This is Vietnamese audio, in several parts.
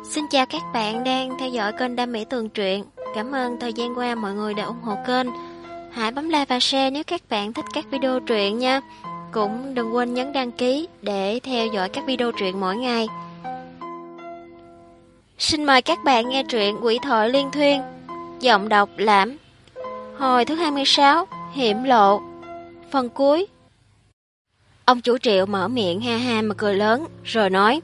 Xin chào các bạn đang theo dõi kênh Đam Mỹ Tường Truyện. Cảm ơn thời gian qua mọi người đã ủng hộ kênh. Hãy bấm like và share nếu các bạn thích các video truyện nha. Cũng đừng quên nhấn đăng ký để theo dõi các video truyện mỗi ngày. Xin mời các bạn nghe truyện Quỷ Thoại Liên Thuyên. Giọng đọc Lãm. Hồi thứ 26, Hiểm Lộ. Phần cuối. Ông chủ Triệu mở miệng ha ha mà cười lớn rồi nói: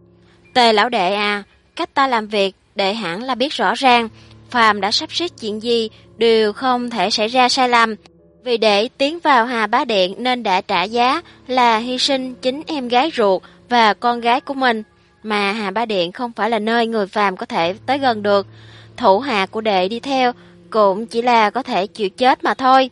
Tề lão đệ à, cách ta làm việc đệ hẳn là biết rõ ràng, phàm đã sắp xếp chuyện gì đều không thể xảy ra sai lầm. Vì để tiến vào Hà Bá Điện nên đã trả giá là hy sinh chính em gái ruột và con gái của mình. Mà Hà Bá Điện không phải là nơi người phàm có thể tới gần được. Thủ hạ của đệ đi theo cũng chỉ là có thể chịu chết mà thôi.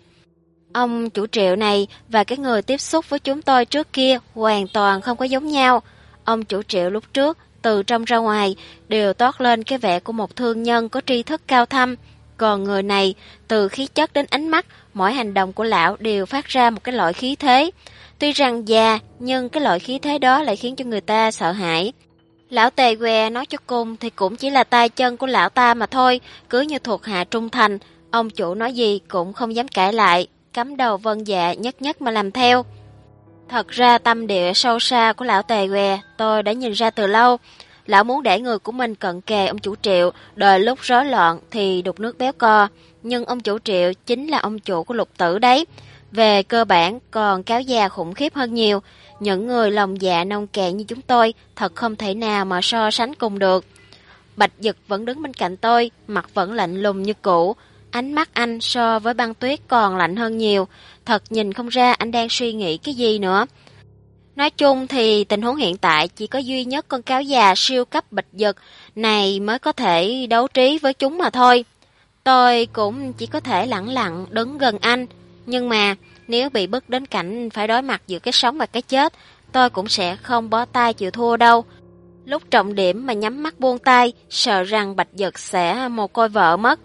Ông chủ Triệu này và cái người tiếp xúc với chúng tôi trước kia hoàn toàn không có giống nhau. Ông chủ Triệu lúc trước từ trong ra ngoài đều toát lên cái vẻ của một thương nhân có tri thức cao thâm. Còn người này, từ khí chất đến ánh mắt, mỗi hành động của lão đều phát ra một cái loại khí thế. Tuy rằng già, nhưng cái loại khí thế đó lại khiến cho người ta sợ hãi. Lão Tề Què nói cho cùng thì cũng chỉ là tay chân của lão ta mà thôi, cứ như thuộc hạ trung thành. Ông chủ nói gì cũng không dám cãi lại, cắm đầu vâng dạ nhất nhất mà làm theo. Thật ra tâm địa sâu xa của lão Tề Què tôi đã nhìn ra từ lâu. Lão muốn để người của mình cận kề ông chủ Triệu, đợi lúc rối loạn thì đục nước béo co. Nhưng ông chủ Triệu chính là ông chủ của Lục Tử đấy. Về cơ bản còn cáo già khủng khiếp hơn nhiều. Những người lòng dạ nông cạn như chúng tôi thật không thể nào mà so sánh cùng được. Bạch Dực vẫn đứng bên cạnh tôi, mặt vẫn lạnh lùng như cũ. Ánh mắt anh so với băng tuyết còn lạnh hơn nhiều. Thật nhìn không ra anh đang suy nghĩ cái gì nữa. Nói chung thì tình huống hiện tại chỉ có duy nhất con cáo già siêu cấp Bạch Dực này mới có thể đấu trí với chúng mà thôi. Tôi cũng chỉ có thể lẳng lặng đứng gần anh. Nhưng mà nếu bị bức đến cảnh phải đối mặt giữa cái sống và cái chết, tôi cũng sẽ không bó tay chịu thua đâu. Lúc trọng điểm mà nhắm mắt buông tay, sợ rằng Bạch Dực sẽ mồ côi vợ mất.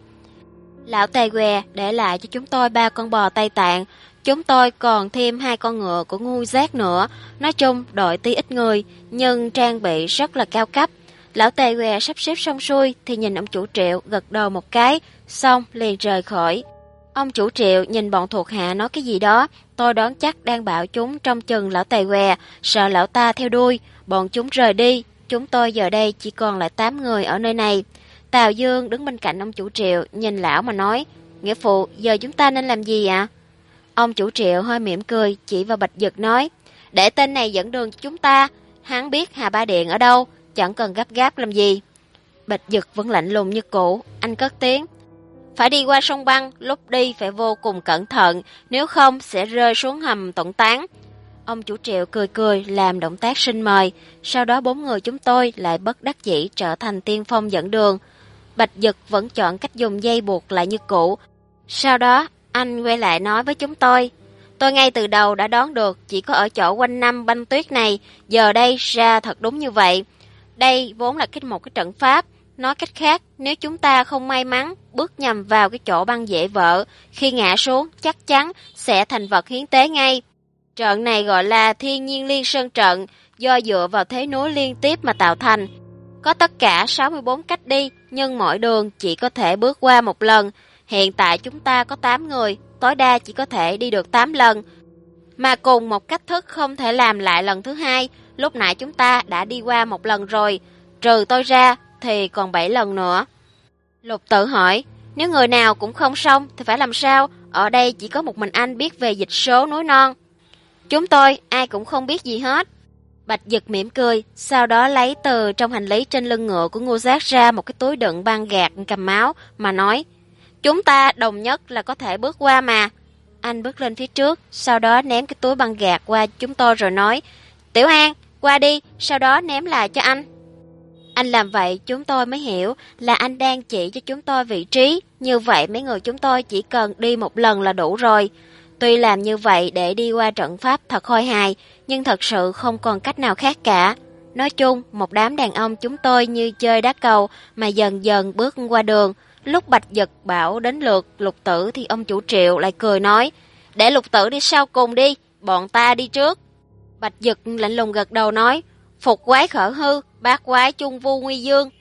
Lão Tề Què để lại cho chúng tôi 3 con bò Tây Tạng. Chúng tôi còn thêm 2 con ngựa của Ngu Giác nữa. Nói chung đội tuy ít người nhưng trang bị rất là cao cấp. Lão Tề Què sắp xếp xong xuôi thì nhìn ông chủ Triệu gật đầu một cái, xong liền rời khỏi. Ông chủ Triệu nhìn bọn thuộc hạ nói cái gì đó, tôi đoán chắc đang bảo chúng trong chừng lão Tề Què, sợ lão ta theo đuôi. Bọn chúng rời đi, chúng tôi giờ đây chỉ còn lại 8 người ở nơi này. Tào Dương đứng bên cạnh ông chủ Triệu nhìn lão mà nói: Nghĩa phụ, giờ chúng ta nên làm gì ạ? Ông chủ Triệu hơi mỉm cười chỉ vào Bạch Dực nói: Để tên này dẫn đường cho chúng ta, hắn biết Hà Bá Điện ở đâu, chẳng cần gấp gáp làm gì. Bạch Dực vẫn lạnh lùng như cũ, anh cất tiếng: Phải đi qua sông băng, lúc đi phải vô cùng cẩn thận, nếu không sẽ rơi xuống hầm tổn tán. Ông chủ Triệu cười cười làm động tác xin mời, sau đó 4 người chúng tôi lại bất đắc dĩ trở thành tiên phong dẫn đường. Bạch Dực vẫn chọn cách dùng dây buộc lại như cũ. Sau đó anh quay lại nói với chúng tôi: Tôi ngay từ đầu đã đoán được chỉ có ở chỗ quanh năm băng tuyết này, giờ đây ra thật đúng như vậy. Đây vốn là một cái trận pháp. Nói cách khác, nếu chúng ta không may mắn bước nhầm vào cái chỗ băng dễ vỡ, khi ngã xuống chắc chắn sẽ thành vật hiến tế ngay. Trận này gọi là Thiên Nhiên Liên Sơn Trận, do dựa vào thế núi liên tiếp mà tạo thành. Có tất cả 64 cách đi, nhưng mỗi đường chỉ có thể bước qua một lần. Hiện tại chúng ta có 8 người, tối đa chỉ có thể đi được 8 lần. Mà cùng một cách thức không thể làm lại lần thứ hai, lúc nãy chúng ta đã đi qua một lần rồi, trừ tôi ra thì còn 7 lần nữa. Lục Tử hỏi: Nếu người nào cũng không xong thì phải làm sao? Ở đây chỉ có một mình anh biết về dịch số núi non. Chúng tôi ai cũng không biết gì hết. Bạch Dực mỉm cười, sau đó lấy từ trong hành lý trên lưng ngựa của Ngô Giác ra một cái túi đựng băng gạc cầm máu mà nói: Chúng ta đồng nhất là có thể bước qua mà. Anh bước lên phía trước, sau đó ném cái túi băng gạc qua chúng tôi rồi nói: Tiểu An, qua đi, sau đó ném lại cho anh. Anh làm vậy chúng tôi mới hiểu là anh đang chỉ cho chúng tôi vị trí, như vậy mấy người chúng tôi chỉ cần đi một lần là đủ rồi. Tuy làm như vậy để đi qua trận pháp thật khôi hài, nhưng thật sự không còn cách nào khác cả. Nói chung, một đám đàn ông chúng tôi như chơi đá cầu mà dần dần bước qua đường. Lúc Bạch Dực bảo đến lượt Lục Tử thì ông chủ Triệu lại cười nói: Để Lục Tử đi sau cùng đi, bọn ta đi trước. Bạch Dực lạnh lùng gật đầu nói: Phục quái khởi hư, bát quái chung vu nguy dương.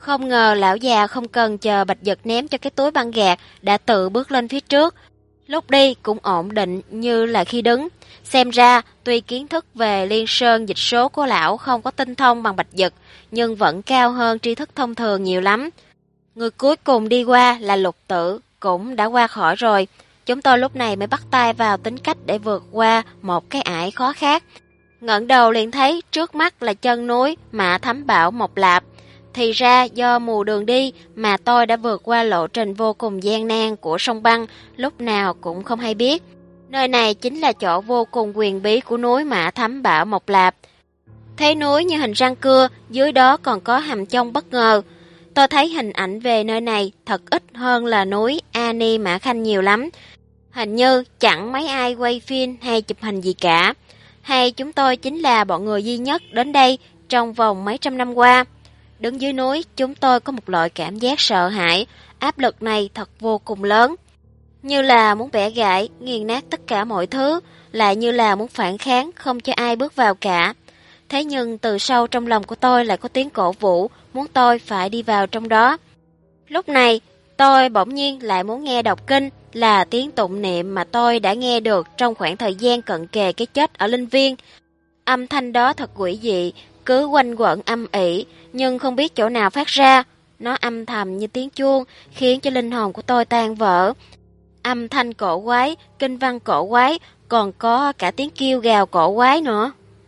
Không ngờ lão già không cần chờ Bạch Dật ném cho cái túi băng gạc, đã tự bước lên phía trước. Lúc đi cũng ổn định như là khi đứng. Xem ra, tuy kiến thức về liên sơn dịch số của lão không có tinh thông bằng Bạch Dật, nhưng vẫn cao hơn tri thức thông thường nhiều lắm. Người cuối cùng đi qua là Lục Tử, cũng đã qua khỏi rồi. Chúng tôi lúc này mới bắt tay vào tính cách để vượt qua một cái ải khó khác. Ngẩng đầu liền thấy trước mắt là chân núi Mã Thắm Bảo Mộc Lạp. Thì ra do mù đường đi mà tôi đã vượt qua lộ trình vô cùng gian nan của sông băng, lúc nào cũng không hay biết. Nơi này chính là chỗ vô cùng huyền bí của núi Mã Thắm Bảo Mộc Lạp. Thế núi như hình răng cưa, dưới đó còn có hầm chông bất ngờ. Tôi thấy hình ảnh về nơi này thật ít hơn là núi A Ni Mã Khanh nhiều lắm. Hình như chẳng mấy ai quay phim hay chụp hình gì cả. Hay chúng tôi chính là bọn người duy nhất đến đây trong vòng mấy trăm năm qua. Đứng dưới núi, chúng tôi có một loại cảm giác sợ hãi, áp lực này thật vô cùng lớn. Như là muốn bẻ gãy, nghiền nát tất cả mọi thứ, lại như là muốn phản kháng, không cho ai bước vào cả. Thế nhưng từ sâu trong lòng của tôi lại có tiếng cổ vũ, muốn tôi phải đi vào trong đó. Lúc này, tôi bỗng nhiên lại muốn nghe đọc kinh, là tiếng tụng niệm mà tôi đã nghe được trong khoảng thời gian cận kề cái chết ở Linh Viên. Âm thanh đó thật quỷ dị, cứ quanh quẩn âm ỉ, nhưng không biết chỗ nào phát ra. Nó âm thầm như tiếng chuông, khiến cho linh hồn của tôi tan vỡ. Âm thanh cổ quái, kinh văn cổ quái, còn có cả tiếng kêu gào cổ quái nữa.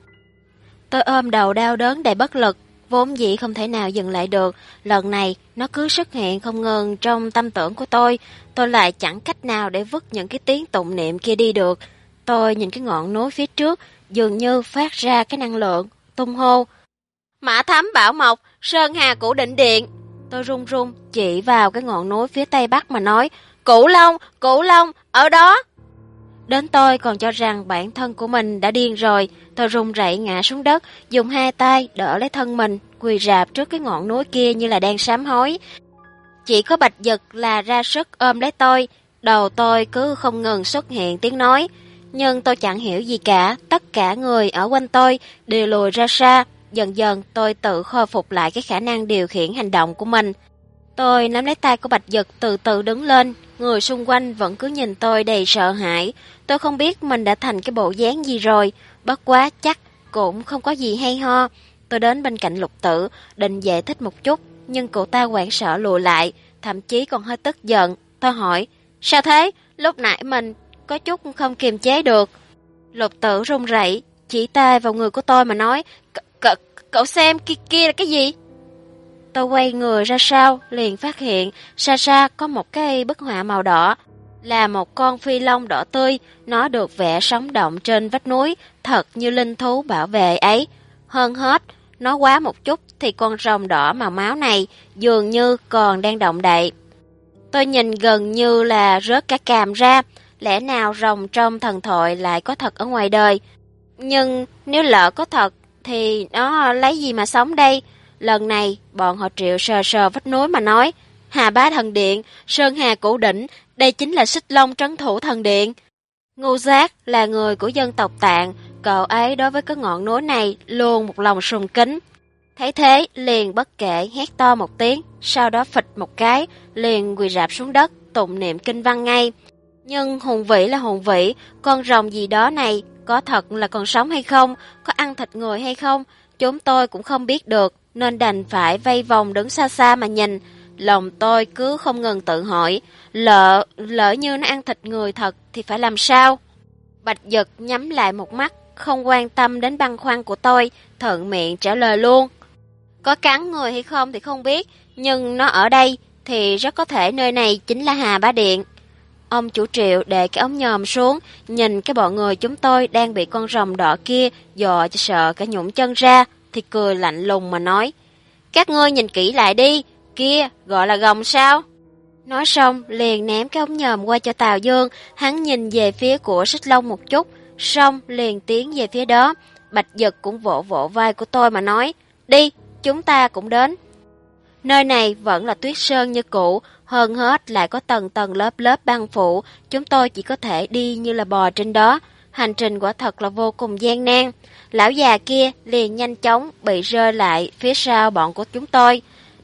Tôi ôm đầu đau đớn đầy bất lực, vốn dĩ không thể nào dừng lại được. Lần này, nó cứ xuất hiện không ngừng trong tâm tưởng của tôi lại chẳng cách nào để vứt những cái tiếng tụng niệm kia đi được. Tôi nhìn cái ngọn núi phía trước, dường như phát ra cái năng lượng, tung hô. Mã Thắm Bảo Mộc, Sơn Hà Cửu Định Điện. Tôi run run chỉ vào cái ngọn núi phía tây bắc mà nói, Cửu Long, ở đó. Đến tôi còn cho rằng bản thân của mình đã điên rồi. Tôi run rẩy ngã xuống đất, dùng hai tay đỡ lấy thân mình, quỳ rạp trước cái ngọn núi kia như là đang sám hối. Chỉ có Bạch Dật là ra sức ôm lấy tôi, đầu tôi cứ không ngừng xuất hiện tiếng nói. Nhưng tôi chẳng hiểu gì cả, tất cả người ở quanh tôi đều lùi ra xa. Dần dần tôi tự khôi phục lại cái khả năng điều khiển hành động của mình. Tôi nắm lấy tay của Bạch Dật từ từ đứng lên, người xung quanh vẫn cứ nhìn tôi đầy sợ hãi. Tôi không biết mình đã thành cái bộ dáng gì rồi, bất quá chắc cũng không có gì hay ho. Tôi đến bên cạnh Lục Tử, định giải thích một chút, nhưng cậu ta hoảng sợ lùi lại, thậm chí còn hơi tức giận. Tôi hỏi, sao thế? Lúc nãy mình có chút không kiềm chế được. Lục Tử run rẩy, chỉ tay vào người của tôi mà nói, cậu xem kia là cái gì? Tôi quay người ra sau, liền phát hiện xa xa có một cái bức họa màu đỏ, là một con phi long đỏ tươi, nó được vẽ sống động trên vách núi, thật như linh thú bảo vệ ấy. Hơn hết, nó quá một chút thì con rồng đỏ màu máu này dường như còn đang động đậy. Tôi nhìn gần như là rớt cả cằm ra, lẽ nào rồng trong thần thoại lại có thật ở ngoài đời? Nhưng nếu lỡ có thật thì nó lấy gì mà sống đây? Lần này, bọn họ Triệu sờ sờ vách núi mà nói, Hà Bá Thần Điện, Sơn Hà Cửu Đỉnh, đây chính là Xích Long Trấn Thủ Thần Điện. Ngô Giác là người của dân tộc Tạng, cậu ấy đối với cái ngọn núi này luôn một lòng sùng kính. Thấy thế, liền bất kể hét to một tiếng, sau đó phịch một cái, liền quỳ rạp xuống đất, tụng niệm kinh văn ngay. Nhưng hùng vĩ là hùng vĩ, con rồng gì đó này, có thật là còn sống hay không, có ăn thịt người hay không, chúng tôi cũng không biết được, nên đành phải vây vòng đứng xa xa mà nhìn. Lòng tôi cứ không ngừng tự hỏi, lỡ như nó ăn thịt người thật thì phải làm sao? Bạch Dật nhắm lại một mắt, không quan tâm đến băn khoăn của tôi, thuận miệng trả lời luôn. Có cắn người hay không thì không biết, nhưng nó ở đây thì rất có thể nơi này chính là Hà Bá Điện. Ông chủ Triệu để cái ống nhòm xuống, nhìn cái bọn người chúng tôi đang bị con rồng đỏ kia dọa cho sợ cả nhũn chân ra, thì cười lạnh lùng mà nói, các ngươi nhìn kỹ lại đi, kia gọi là gồng sao? Nói xong liền ném cái ống nhòm qua cho Tào Dương, hắn nhìn về phía của Xích Long một chút, xong liền tiến về phía đó. Bạch Dật cũng vỗ vỗ vai của tôi mà nói, đi, chúng ta cũng đến. Nơi này vẫn là tuyết sơn như cũ, hơn hết lại có tầng tầng lớp lớp băng phủ, chúng tôi chỉ có thể đi như là bò trên đó. Hành trình quả thật là vô cùng gian nan. Lão già kia liền nhanh chóng bị rơi lại phía sau bọn của chúng tôi.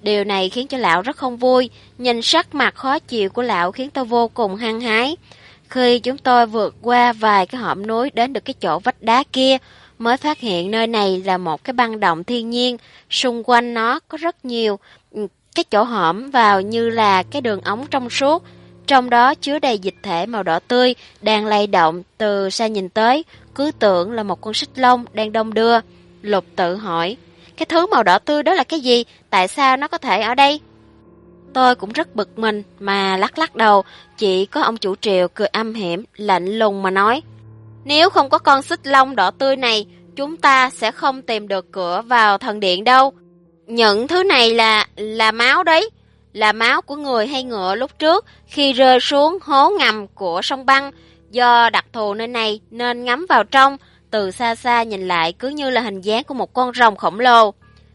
Điều này khiến cho lão rất không vui, nhìn sắc mặt khó chịu của lão khiến tôi vô cùng hăng hái. Khi chúng tôi vượt qua vài cái hõm núi đến được cái chỗ vách đá kia, mới phát hiện nơi này là một cái băng động thiên nhiên, xung quanh nó có rất nhiều cái chỗ hõm vào như là cái đường ống trong suốt, trong đó chứa đầy dịch thể màu đỏ tươi đang lay động, từ xa nhìn tới cứ tưởng là một con xích long đang đong đưa. Lục tự hỏi, cái thứ màu đỏ tươi đó là cái gì? Tại sao nó có thể ở đây? Tôi cũng rất bực mình mà lắc lắc đầu, chỉ có ông chủ Triệu cười âm hiểm, lạnh lùng mà nói, nếu không có con xích long đỏ tươi này, chúng ta sẽ không tìm được cửa vào thần điện đâu. Những thứ này là máu đấy, là máu của người hay ngựa lúc trước khi rơi xuống hố ngầm của sông băng. Do đặc thù nơi này nên ngắm vào trong, từ xa xa nhìn lại cứ như là hình dáng của một con rồng khổng lồ.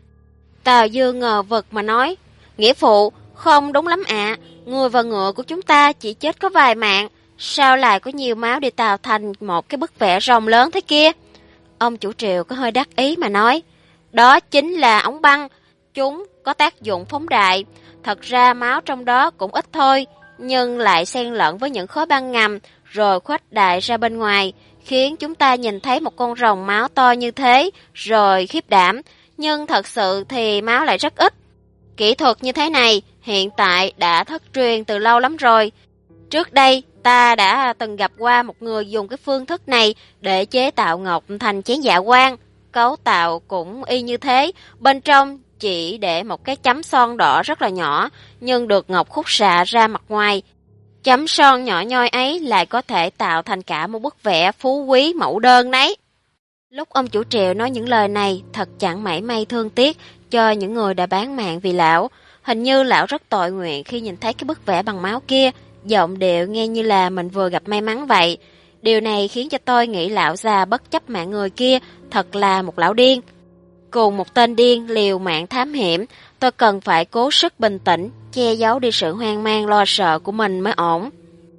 Tào Dương ngờ vực mà nói, nghĩa phụ, không đúng lắm ạ, người và ngựa của chúng ta chỉ chết có vài mạng, sao lại có nhiều máu để tạo thành một cái bức vẽ rồng lớn thế kia? Ông chủ Triệu có hơi đắc ý mà nói, đó chính là ống băng, chúng có tác dụng phóng đại. Thật ra máu trong đó cũng ít thôi, nhưng lại xen lẫn với những khối băng ngầm rồi khuếch đại ra bên ngoài, khiến chúng ta nhìn thấy một con rồng máu to như thế rồi khiếp đảm, nhưng thật sự thì máu lại rất ít. Kỹ thuật như thế này hiện tại đã thất truyền từ lâu lắm rồi. Trước đây ta đã từng gặp qua một người dùng cái phương thức này để chế tạo ngọc thành chén dạ quang. Cấu tạo cũng y như thế, bên trong chỉ để một cái chấm son đỏ rất là nhỏ, nhưng được ngọc khúc xạ ra mặt ngoài. Chấm son nhỏ nhoi ấy lại có thể tạo thành cả một bức vẽ phú quý mẫu đơn đấy. Lúc ông chủ Triệu nói những lời này, thật chẳng mảy may thương tiếc cho những người đã bán mạng vì lão. Hình như lão rất tội nguyện khi nhìn thấy cái bức vẽ bằng máu kia, giọng điệu nghe như là mình vừa gặp may mắn vậy. Điều này khiến cho tôi nghĩ lão già bất chấp mạng người kia thật là một lão điên. Cùng một tên điên liều mạng thám hiểm, tôi cần phải cố sức bình tĩnh, che giấu đi sự hoang mang lo sợ của mình mới ổn.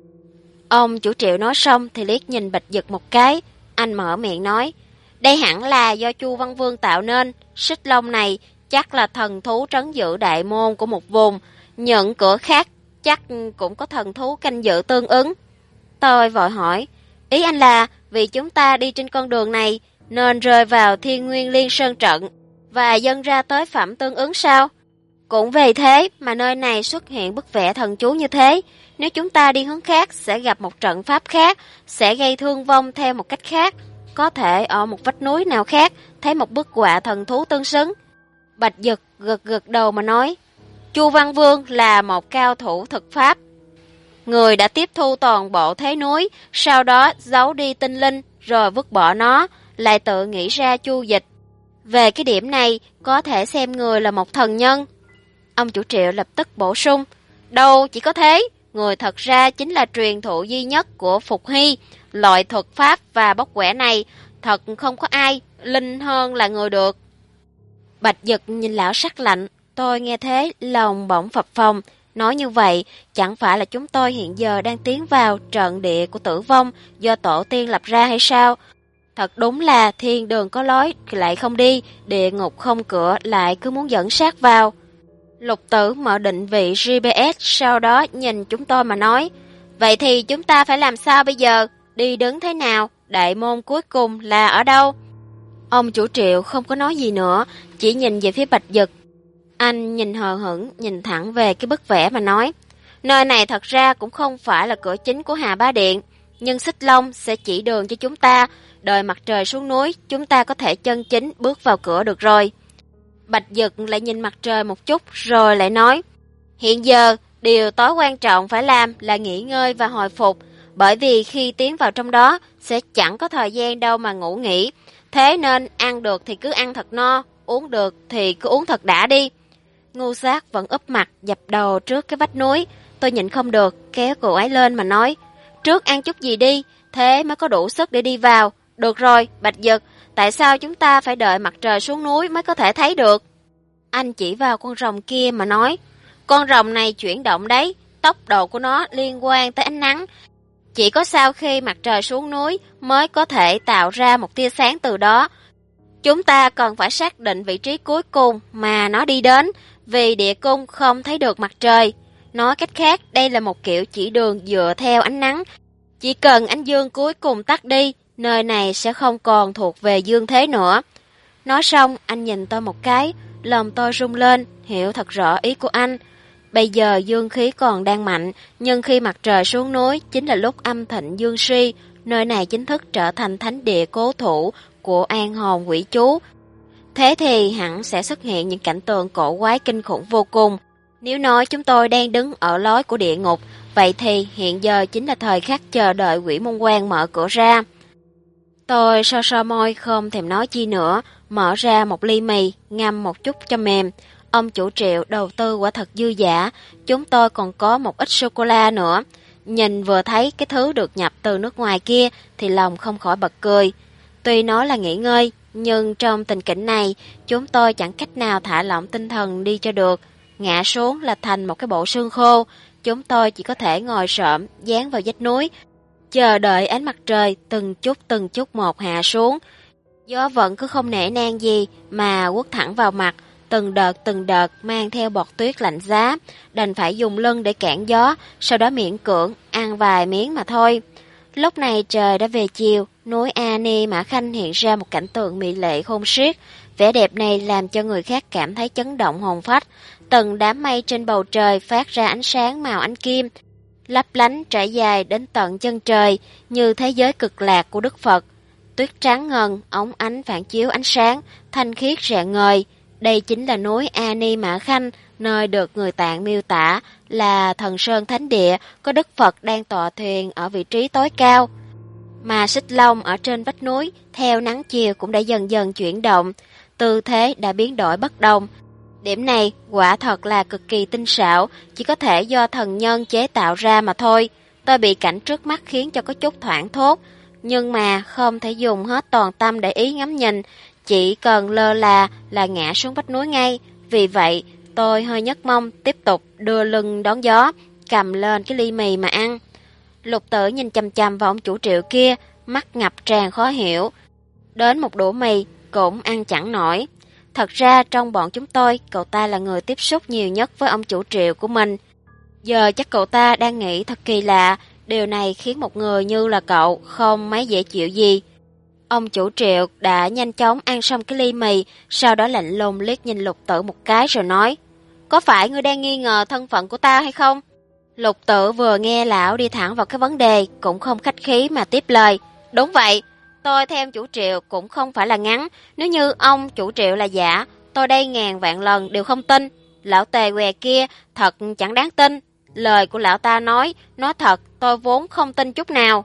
Ông chủ Triệu nói xong thì liếc nhìn Bạch Dực một cái, anh mở miệng nói, đây hẳn là do Chu Văn Vương tạo nên, xích long này chắc là thần thú trấn giữ đại môn của một vùng, những cửa khác chắc cũng có thần thú canh giữ tương ứng. Tôi vội hỏi, ý anh là vì chúng ta đi trên con đường này nên rơi vào Thiên Nguyên Liên Sơn trận và dâng ra tới phẩm tương ứng sao? Cũng vì thế mà nơi này xuất hiện bức vẽ thần chú như thế. Nếu chúng ta đi hướng khác sẽ gặp một trận pháp khác, sẽ gây thương vong theo một cách khác. Có thể ở một vách núi nào khác thấy một bức họa thần thú tương xứng. Bạch Dực gật gật đầu mà nói, Chu Văn Vương là một cao thủ thực pháp. Người đã tiếp thu toàn bộ thế núi, sau đó giấu đi tinh linh rồi vứt bỏ nó, lại tự nghĩ ra chu dịch. Về cái điểm này, có thể xem người là một thần nhân. Ông chủ Triệu lập tức bổ sung, đâu chỉ có thế, người thật ra chính là truyền thụ duy nhất của Phục Hy. Loại thuật pháp và bóc quẻ này thật không có ai linh hơn là người được. Bạch Dực nhìn lão sắc lạnh, tôi nghe thế lòng bỗng phập phồng. Nói như vậy, chẳng phải là chúng tôi hiện giờ đang tiến vào trận địa của tử vong do tổ tiên lập ra hay sao? Thật đúng là thiên đường có lối lại không đi, địa ngục không cửa lại cứ muốn dẫn sát vào. Lục Tử mở định vị GPS, sau đó nhìn chúng tôi mà nói, vậy thì chúng ta phải làm sao bây giờ? Đi đứng thế nào? Đại môn cuối cùng là ở đâu? Ông chủ Triệu không có nói gì nữa, chỉ nhìn về phía Bạch Dực. Anh nhìn hờ hững, nhìn thẳng về cái bức vẽ mà nói, nơi này thật ra cũng không phải là cửa chính của Hà Bá Điện, nhưng Xích Long sẽ chỉ đường cho chúng ta, đợi mặt trời xuống núi, chúng ta có thể chân chính bước vào cửa được rồi. Bạch Dực lại nhìn mặt trời một chút rồi lại nói, hiện giờ điều tối quan trọng phải làm là nghỉ ngơi và hồi phục, bởi vì khi tiến vào trong đó sẽ chẳng có thời gian đâu mà ngủ nghỉ, thế nên ăn được thì cứ ăn thật no, uống được thì cứ uống thật đã đi. Ngưu Giác vẫn úp mặt dập đầu trước cái vách núi, tôi nhịn không được kéo cô ấy lên mà nói, trước ăn chút gì đi, thế mới có đủ sức để đi vào. Được rồi, Bạch Dực, tại sao chúng ta phải đợi mặt trời xuống núi mới có thể thấy được? Anh chỉ vào con rồng kia mà nói, con rồng này chuyển động đấy, tốc độ của nó liên quan tới ánh nắng. Chỉ có sau khi mặt trời xuống núi mới có thể tạo ra một tia sáng từ đó. Chúng ta cần phải xác định vị trí cuối cùng mà nó đi đến, vì địa cung không thấy được mặt trời. Nói cách khác, đây là một kiểu chỉ đường dựa theo ánh nắng. Chỉ cần ánh dương cuối cùng tắt đi, nơi này sẽ không còn thuộc về dương thế nữa. Nói xong, anh nhìn tôi một cái, lòng tôi rung lên, hiểu thật rõ ý của anh. Bây giờ dương khí còn đang mạnh, nhưng khi mặt trời xuống núi chính là lúc âm thịnh dương suy, nơi này chính thức trở thành thánh địa cố thủ của an hồn quỷ chú. Thế thì hẳn sẽ xuất hiện những cảnh tượng cổ quái kinh khủng vô cùng. Nếu nói chúng tôi đang đứng ở lối của địa ngục, vậy thì hiện giờ chính là thời khắc chờ đợi quỷ môn quan mở cửa ra. Tôi so so môi không thèm nói chi nữa, mở ra một ly mì, ngâm một chút cho mềm. Ông chủ Triệu đầu tư quả thật dư dả, chúng tôi còn có một ít sô-cô-la nữa. Nhìn vừa thấy cái thứ được nhập từ nước ngoài kia thì lòng không khỏi bật cười. Tuy nói là nghỉ ngơi, nhưng trong tình cảnh này, chúng tôi chẳng cách nào thả lỏng tinh thần đi cho được. Ngã xuống là thành một cái bộ xương khô, chúng tôi chỉ có thể ngồi xổm dán vào vách núi, chờ đợi ánh mặt trời từng chút một hạ xuống. Gió vẫn cứ không nể nang gì mà quất thẳng vào mặt, từng đợt mang theo bọt tuyết lạnh giá, đành phải dùng lưng để cản gió, sau đó miễn cưỡng ăn vài miếng mà thôi. Lúc này trời đã về chiều, núi A Ni Mã Khanh hiện ra một cảnh tượng mỹ lệ khôn xiết. Vẻ đẹp này làm cho người khác cảm thấy chấn động hồn phách. Từng đám mây trên bầu trời phát ra ánh sáng màu ánh kim, lấp lánh trải dài đến tận chân trời, như thế giới cực lạc của Đức Phật. Tuyết trắng ngần, óng ánh phản chiếu ánh sáng, thanh khiết rạng ngời. Đây chính là núi A Ni Mã Khanh, nơi được người Tạng miêu tả là thần sơn thánh địa, có Đức Phật đang tọa thuyền ở vị trí tối cao. Mà xích long ở trên vách núi, theo nắng chiều cũng đã dần dần chuyển động, tư thế đã biến đổi bất đồng. Điểm này quả thật là cực kỳ tinh xảo, chỉ có thể do thần nhân chế tạo ra mà thôi. Tôi bị cảnh trước mắt khiến cho có chút thoảng thốt, nhưng mà không thể dùng hết toàn tâm để ý ngắm nhìn, chỉ cần lơ là ngã xuống vách núi ngay. Vì vậy, tôi hơi nhấc mông, tiếp tục đưa lưng đón gió, cầm lên cái ly mì mà ăn. Lục Tử nhìn chằm chằm vào ông chủ Triệu kia, mắt ngập tràn khó hiểu. Đến một đũa mì cũng ăn chẳng nổi. Thật ra trong bọn chúng tôi, cậu ta là người tiếp xúc nhiều nhất với ông chủ Triệu của mình. Giờ chắc cậu ta đang nghĩ thật kỳ lạ, điều này khiến một người như là cậu không mấy dễ chịu gì. Ông chủ Triệu đã nhanh chóng ăn xong cái ly mì, sau đó lạnh lùng liếc nhìn Lục Tử một cái rồi nói: "Có phải ngươi đang nghi ngờ thân phận của ta hay không?" Lục Tử vừa nghe lão đi thẳng vào cái vấn đề, cũng không khách khí mà tiếp lời: "Đúng vậy, tôi theo ông chủ Triệu cũng không phải là ngắn, nếu như ông chủ Triệu là giả, tôi đây ngàn vạn lần đều không tin. Lão tề què kia thật chẳng đáng tin, lời của lão ta nói thật tôi vốn không tin chút nào."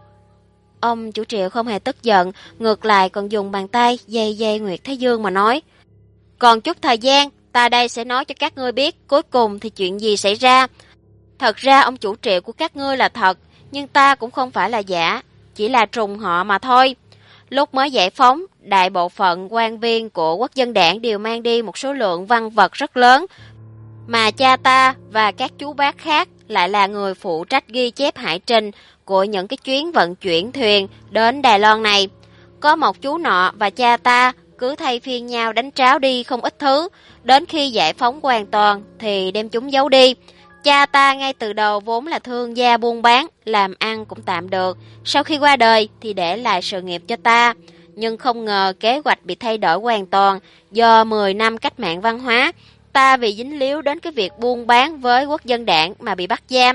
Ông chủ Triệu không hề tức giận, ngược lại còn dùng bàn tay dây Nguyệt Thái Dương mà nói: "Còn chút thời gian, ta đây sẽ nói cho các ngươi biết cuối cùng thì chuyện gì xảy ra. Thật ra ông chủ Triệu của các ngươi là thật, nhưng ta cũng không phải là giả, chỉ là trùng họ mà thôi. Lúc mới giải phóng, đại bộ phận quan viên của Quốc dân đảng đều mang đi một số lượng văn vật rất lớn, mà cha ta và các chú bác khác lại là người phụ trách ghi chép hải trình của những cái chuyến vận chuyển thuyền đến Đài Loan này. Có một chú nọ và cha ta cứ thay phiên nhau đánh tráo đi không ít thứ, đến khi giải phóng hoàn toàn thì đem chúng giấu đi. Cha ta ngay từ đầu vốn là thương gia buôn bán, làm ăn cũng tạm được, sau khi qua đời thì để lại sự nghiệp cho ta. Nhưng không ngờ kế hoạch bị thay đổi hoàn toàn do 10 năm cách mạng văn hóa. Ta vì dính líu đến cái việc buôn bán với Quốc dân đảng mà bị bắt giam.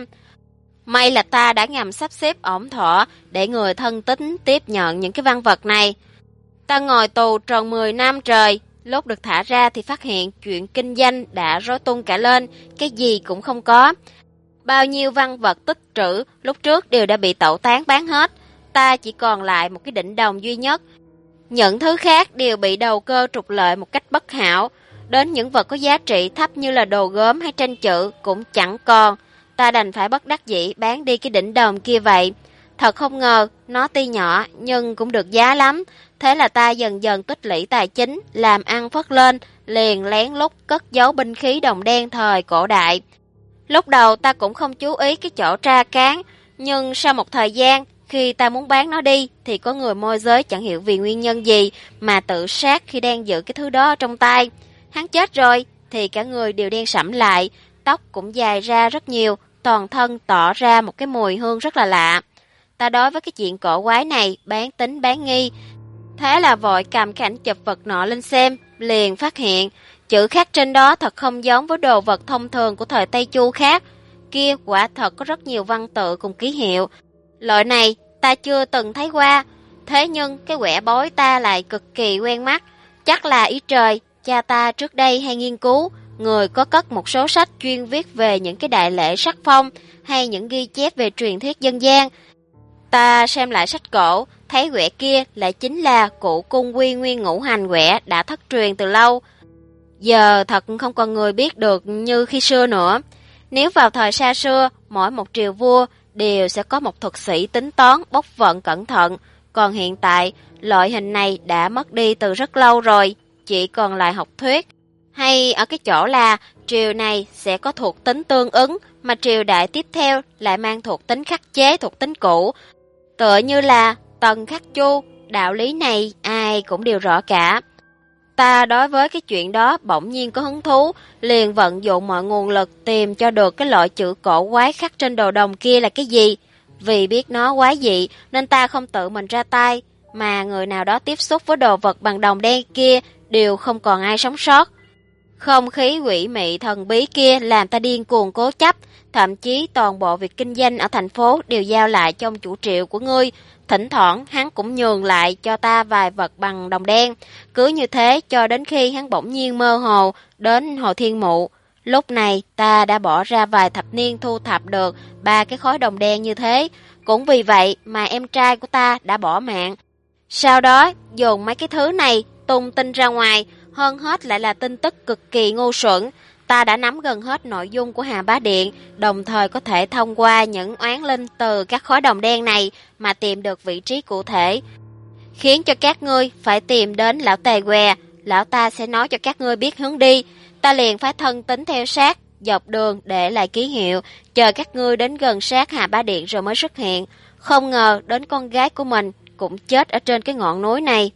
May là ta đã ngầm sắp xếp ổn thỏa để người thân tín tiếp nhận những cái văn vật này. Ta ngồi tù tròn 10 năm trời, lúc được thả ra thì phát hiện chuyện kinh doanh đã rối tung cả lên, cái gì cũng không có. Bao nhiêu văn vật tích trữ lúc trước đều đã bị tẩu tán bán hết, ta chỉ còn lại một cái đỉnh đồng duy nhất. Những thứ khác đều bị đầu cơ trục lợi một cách bất hảo, đến những vật có giá trị thấp như là đồ gốm hay tranh chữ cũng chẳng còn. Ta đành phải bất đắc dĩ bán đi cái đỉnh đồng kia vậy. Thật không ngờ, nó tuy nhỏ nhưng cũng được giá lắm. Thế là ta dần dần tích lũy tài chính, làm ăn phất lên, liền lén lút cất giấu binh khí đồng đen thời cổ đại. Lúc đầu ta cũng không chú ý cái chỗ tra cán, nhưng sau một thời gian, khi ta muốn bán nó đi, thì có người môi giới chẳng hiểu vì nguyên nhân gì mà tự sát khi đang giữ cái thứ đó trong tay. Hắn chết rồi, thì cả người đều đen sẫm lại, tóc cũng dài ra rất nhiều, toàn thân tỏ ra một cái mùi hương rất là lạ. Ta đối với cái chuyện cổ quái này bán tính bán nghi, thế là vội cầm cái ảnh chụp vật nọ lên xem, liền phát hiện chữ khắc trên đó thật không giống với đồ vật thông thường của thời Tây Chu khác. Kia quả thật có rất nhiều văn tự cùng ký hiệu. Loại này ta chưa từng thấy qua, thế nhưng cái quẻ bói ta lại cực kỳ quen mắt. Chắc là ý trời, cha ta trước đây hay nghiên cứu, người có cất một số sách chuyên viết về những cái đại lễ sắc phong hay những ghi chép về truyền thuyết dân gian. Ta xem lại sách cổ, thấy quẻ kia lại chính là cụ cung quy nguyên ngũ hành quẻ đã thất truyền từ lâu. Giờ thật không còn người biết được như khi xưa nữa. Nếu vào thời xa xưa, mỗi một triều vua đều sẽ có một thuật sĩ tính toán bốc vận cẩn thận. Còn hiện tại, loại hình này đã mất đi từ rất lâu rồi, chỉ còn lại học thuyết. Hay ở cái chỗ là triều này sẽ có thuộc tính tương ứng, mà triều đại tiếp theo lại mang thuộc tính khắc chế thuộc tính cũ. Tựa như là Tần khắc Chu, đạo lý này ai cũng đều rõ cả. Ta đối với cái chuyện đó bỗng nhiên có hứng thú, liền vận dụng mọi nguồn lực tìm cho được cái loại chữ cổ quái khắc trên đồ đồng kia là cái gì. Vì biết nó quái dị nên ta không tự mình ra tay, mà người nào đó tiếp xúc với đồ vật bằng đồng đen kia đều không còn ai sống sót. Không khí quỷ mị thần bí kia làm ta điên cuồng cố chấp, thậm chí toàn bộ việc kinh doanh ở thành phố đều giao lại trong chủ triệu của ngươi. Thỉnh thoảng hắn cũng nhường lại cho ta vài vật bằng đồng đen. Cứ như thế cho đến khi hắn bỗng nhiên mơ hồ đến Hồ Thiên Mụ. Lúc này ta đã bỏ ra vài thập niên thu thập được 3 cái khối đồng đen như thế. Cũng vì vậy mà em trai của ta đã bỏ mạng. Sau đó dùng mấy cái thứ này tung tin ra ngoài, hơn hết lại là tin tức cực kỳ ngu xuẩn. Ta đã nắm gần hết nội dung của Hà Bá Điện, đồng thời có thể thông qua những oán linh từ các khối đồng đen này mà tìm được vị trí cụ thể. Khiến cho các ngươi phải tìm đến lão Tề Què, lão ta sẽ nói cho các ngươi biết hướng đi. Ta liền phải thân tín theo sát, dọc đường để lại ký hiệu, chờ các ngươi đến gần sát Hà Bá Điện rồi mới xuất hiện. Không ngờ đến con gái của mình cũng chết ở trên cái ngọn núi này.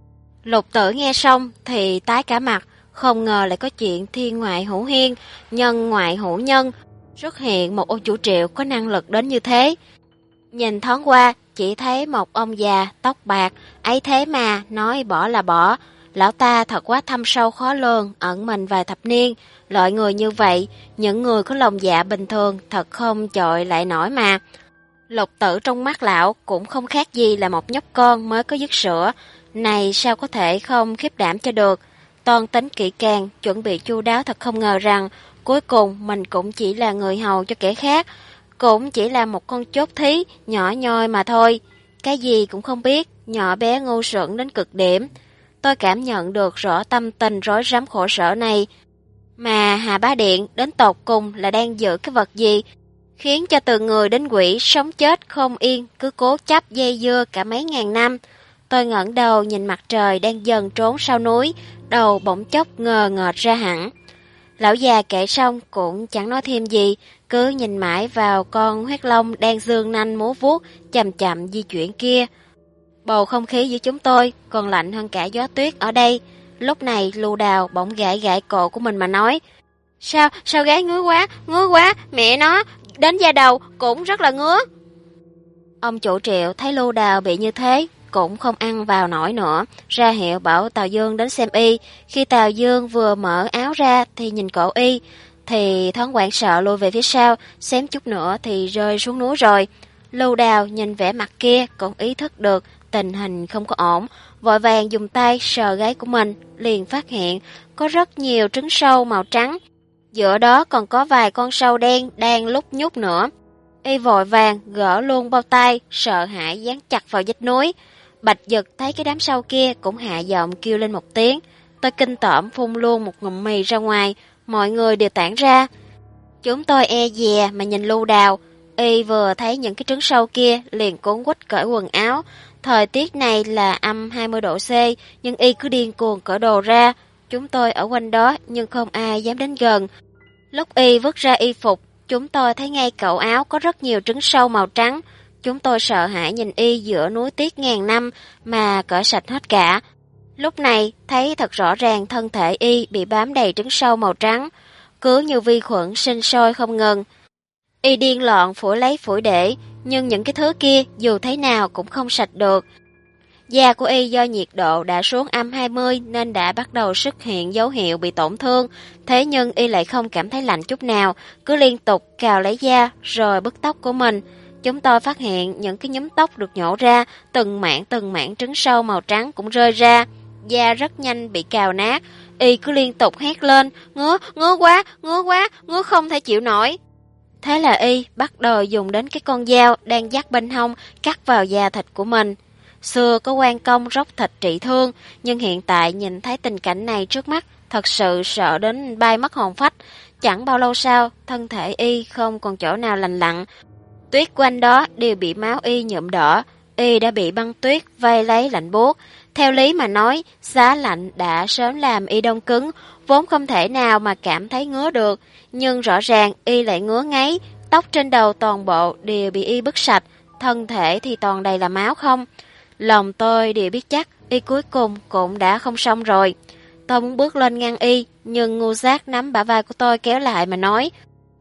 Lục Tử nghe xong thì tái cả mặt, không ngờ lại có chuyện thiên ngoại hữu hiên, nhân ngoại hữu nhân, xuất hiện một ông chủ triệu có năng lực đến như thế. Nhìn thoáng qua, chỉ thấy một ông già, tóc bạc, ấy thế mà nói bỏ là bỏ. Lão ta thật quá thâm sâu khó lường, ẩn mình vài thập niên. Loại người như vậy, những người có lòng dạ bình thường thật không chọi lại nổi mà. Lục Tử trong mắt lão cũng không khác gì là một nhóc con mới có dứt sữa. Này sao có thể không khiếp đảm cho được. Toan tính kỹ càng, chuẩn bị chu đáo thật không ngờ rằng cuối cùng mình cũng chỉ là người hầu cho kẻ khác, cũng chỉ là một con chốt thí nhỏ nhoi mà thôi. Cái gì cũng không biết, nhỏ bé ngu xuẩn đến cực điểm. Tôi cảm nhận được rõ tâm tình rối rắm khổ sở này. Mà Hà Bá Điện đến tột cùng là đang giữ cái vật gì, khiến cho từ người đến quỷ sống chết không yên, cứ cố chấp dây dưa cả mấy ngàn năm. Tôi ngẩng đầu nhìn mặt trời đang dần trốn sau núi, đầu bỗng chốc ngờ ngợt ra hẳn. Lão già kể xong cũng chẳng nói thêm gì, cứ nhìn mãi vào con huyết long đang dương nanh múa vuốt, chậm chậm di chuyển kia. Bầu không khí giữa chúng tôi còn lạnh hơn cả gió tuyết ở đây. Lúc này Lưu Đào bỗng gãi gãi cổ của mình mà nói: Sao gái ngứa quá, mẹ nó, đến da đầu cũng rất là ngứa. Ông chủ Triệu thấy Lưu Đào bị như thế, cũng không ăn vào nổi nữa, ra hiệu bảo Tào Dương đến xem y. Khi Tào Dương vừa mở áo ra thì nhìn cổ y, thì thoáng hoảng sợ lùi về phía sau, xém chút nữa thì rơi xuống núi rồi. Lưu Đào nhìn vẻ mặt kia cũng ý thức được tình hình không có ổn, vội vàng dùng tay sờ gáy của mình, liền phát hiện có rất nhiều trứng sâu màu trắng, giữa đó còn có vài con sâu đen đang lúc nhúc nữa. Y vội vàng gỡ luôn bao tay, sợ hãi dán chặt vào vách núi. Bạch Dực thấy cái đám sâu kia cũng hạ giọng kêu lên một tiếng. Tôi kinh tởm phun luôn một ngụm mì ra ngoài, mọi người đều tản ra. Chúng tôi e dè mà nhìn Lưu Đào. Y vừa thấy những cái trứng sâu kia liền cuốn quýt cởi quần áo. Thời tiết này là âm 20 độ C, nhưng Y cứ điên cuồng cởi đồ ra. Chúng tôi ở quanh đó nhưng không ai dám đến gần. Lúc Y vứt ra y phục, chúng tôi thấy ngay cậu áo có rất nhiều trứng sâu màu trắng. Chúng tôi sợ hãi nhìn Y giữa núi tuyết ngàn năm mà cởi sạch hết cả. Lúc này thấy thật rõ ràng thân thể y bị bám đầy trứng sâu màu trắng, cứ như vi khuẩn sinh sôi không ngừng. Y điên loạn phủi lấy phủi để, nhưng những cái thứ kia dù thế nào cũng không sạch được. Da của y do nhiệt độ đã xuống âm 20 nên đã bắt đầu xuất hiện dấu hiệu bị tổn thương, thế nhưng y lại không cảm thấy lạnh chút nào, cứ liên tục cào lấy da rồi bứt tóc của mình. Chúng tôi phát hiện những cái nhúm tóc được nhổ ra, từng mảng trứng sâu màu trắng cũng rơi ra. Da rất nhanh bị cào nát, y cứ liên tục hét lên, ngứa quá, ngứa không thể chịu nổi. Thế là y bắt đầu dùng đến cái con dao đang dắt bên hông cắt vào da thịt của mình. Xưa có quan công róc thịt trị thương, nhưng hiện tại nhìn thấy tình cảnh này trước mắt, thật sự sợ đến bay mất hồn phách. Chẳng bao lâu sau, thân thể y không còn chỗ nào lành lặn. Tuyết quanh đó đều bị máu y nhuộm đỏ, y đã bị băng tuyết vây lấy lạnh buốt. Theo lý mà nói, giá lạnh đã sớm làm y đông cứng, vốn không thể nào mà cảm thấy ngứa được, nhưng rõ ràng y lại ngứa ngáy, tóc trên đầu toàn bộ đều bị y bứt sạch, thân thể thì toàn đầy là máu không. Lòng tôi đều biết chắc y cuối cùng cũng đã không xong rồi. Tôi muốn bước lên ngăn y, nhưng ngu giác nắm bả vai của tôi kéo lại mà nói,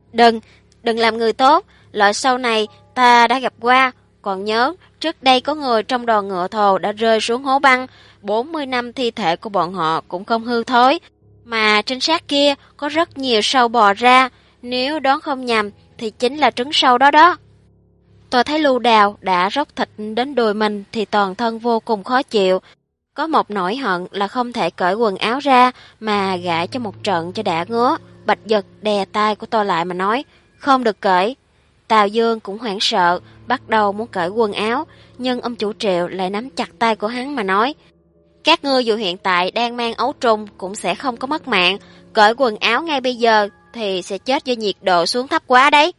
đừng làm người tốt, loại sau này ta đã gặp qua. Còn nhớ, trước đây có người trong đoàn ngựa thồ đã rơi xuống hố băng, 40 năm thi thể của bọn họ cũng không hư thối. Mà trên xác kia có rất nhiều sâu bò ra, nếu đoán không nhầm thì chính là trứng sâu đó đó. Tôi thấy Lưu Đào đã róc thịt đến đùi mình thì toàn thân vô cùng khó chịu. Có một nỗi hận là không thể cởi quần áo ra mà gãi cho một trận cho đã ngứa. Bạch Giật đè tay của tôi lại mà nói, không được cởi. Tào Dương cũng hoảng sợ, bắt đầu muốn cởi quần áo, nhưng ông chủ Triệu lại nắm chặt tay của hắn mà nói, các ngươi dù hiện tại đang mang ấu trùng cũng sẽ không có mất mạng, cởi quần áo ngay bây giờ thì sẽ chết do nhiệt độ xuống thấp quá đấy.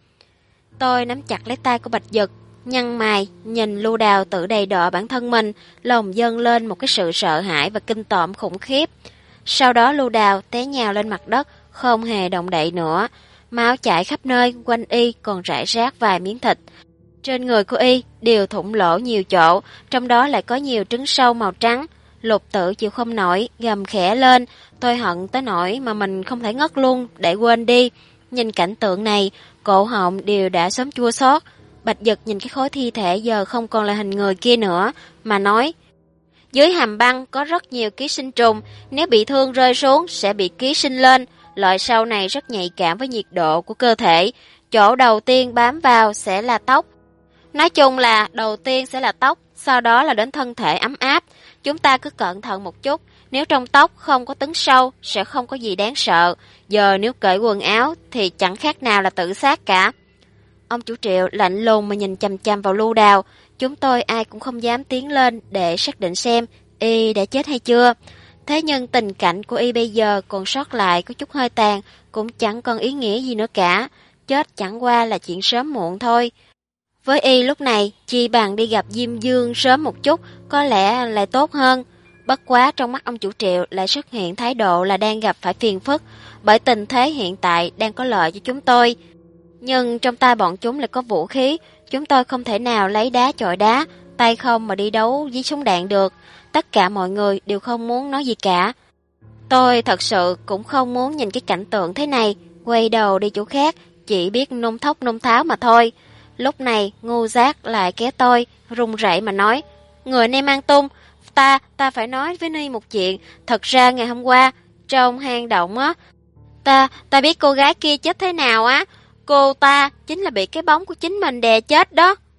Tôi nắm chặt lấy tay của Bạch Giật, nhăn mày, nhìn Lưu Đào tự đầy đọ bản thân mình, lòng dâng lên một cái sự sợ hãi và kinh tởm khủng khiếp. Sau đó Lưu Đào té nhào lên mặt đất, không hề động đậy nữa. Máu chảy khắp nơi, quanh y còn rải rác vài miếng thịt. Trên người của y đều thủng lỗ nhiều chỗ, trong đó lại có nhiều trứng sâu màu trắng. Lục Tự chịu không nổi, gầm khẽ lên. Tôi hận tới nỗi mà mình không thể ngất luôn để quên đi. Nhìn cảnh tượng này, cổ họng đều đã sớm chua xót. Bạch Giật nhìn cái khối thi thể giờ không còn là hình người kia nữa, mà nói, dưới hàm băng có rất nhiều ký sinh trùng, nếu bị thương rơi xuống sẽ bị ký sinh lên. Loại sâu này rất nhạy cảm với nhiệt độ của cơ thể. Chỗ đầu tiên bám vào sẽ là tóc. Nói chung là đầu tiên sẽ là tóc, sau đó là đến thân thể ấm áp. Chúng ta cứ cẩn thận một chút, nếu trong tóc không có tấn sâu sẽ không có gì đáng sợ. Giờ nếu cởi quần áo thì chẳng khác nào là tự sát cả. Ông chủ Triệu lạnh lùng mà nhìn chằm chằm vào Lưu Đào. Chúng tôi ai cũng không dám tiến lên để xác định xem y đã chết hay chưa. Thế nhưng tình cảnh của y bây giờ còn sót lại có chút hơi tàn, cũng chẳng còn ý nghĩa gì nữa cả. Chết chẳng qua là chuyện sớm muộn thôi. Với y lúc này, chi bằng đi gặp Diêm Dương sớm một chút, có lẽ lại tốt hơn. Bất quá trong mắt ông chủ Triệu lại xuất hiện thái độ là đang gặp phải phiền phức, bởi tình thế hiện tại đang có lợi cho chúng tôi. Nhưng trong tay bọn chúng lại có vũ khí, chúng tôi không thể nào lấy đá chọi đá, tay không mà đi đấu với súng đạn được. Tất cả mọi người đều không muốn nói gì cả. Tôi thật sự cũng không muốn nhìn cái cảnh tượng thế này, quay đầu đi chỗ khác, chỉ biết nôn thốc nôn tháo mà thôi. Lúc này ngu giác lại kéo tôi, run rẩy mà nói, người nem An Tung, ta phải nói với Ni một chuyện. Thật ra ngày hôm qua, trong hang động á, ta biết cô gái kia chết thế nào á. Cô ta chính là bị cái bóng của chính mình đè chết đó.